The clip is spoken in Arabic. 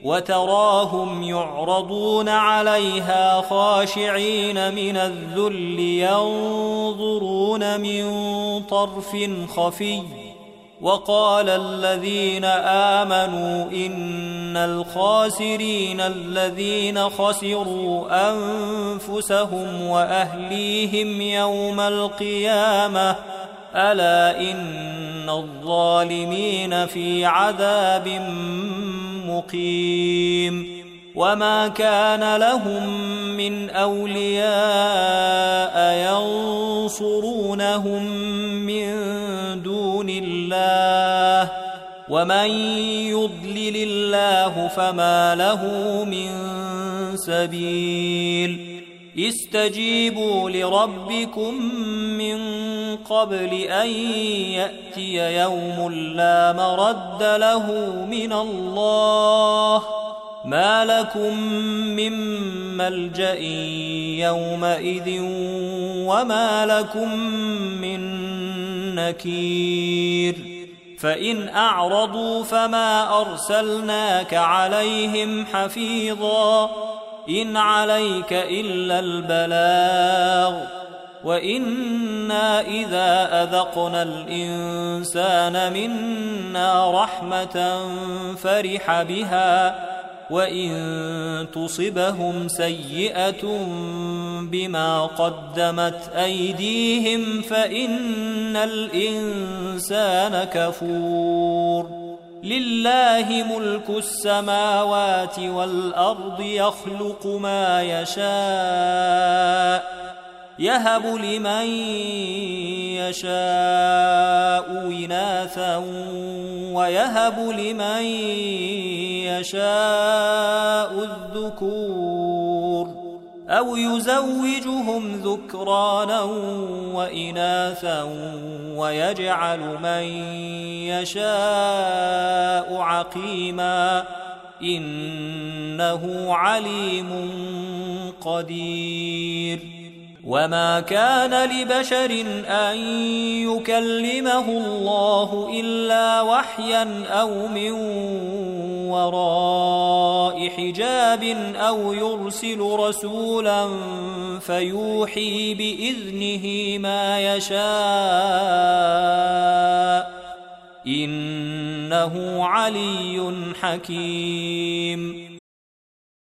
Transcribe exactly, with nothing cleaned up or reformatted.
وتراهم يعرضون عليها خاشعين من الذل ينظرون من طرف خفي وقال الذين آمنوا إن الخاسرين الذين خسروا أنفسهم وأهليهم يوم القيامة ألا إن الظالمين في عذاب مقيم وما كان لهم من أولياء ينصرونهم من دون الله ومن يضلل الله فما له من سبيل استجيبوا لربكم من قبل أن يأتي يوم لا مرد له من الله ما لكم من ملجأ يومئذ وما لكم من نكير فإن أعرضوا فما أرسلناك عليهم حفيظا إن عليك إلا البلاغ وإنا إذا أذقنا الإنسان منا رحمة فرح بها وإن تصبهم سيئة بما قدمت أيديهم فإن الإنسان كفور لله ملك السماوات والأرض يخلق ما يشاء يهب لمن يشاء إناثا ويهب لمن يشاء الذكور أو يزوجهم ذكرانا وإناثا ويجعل من يشاء عقيما إنه عليم قدير وما كان لبشر أن يكلمه الله إلا وحيا أو من وراء حجاب أو يرسل رسولا فيوحي بإذنه ما يشاء إنه علي حكيم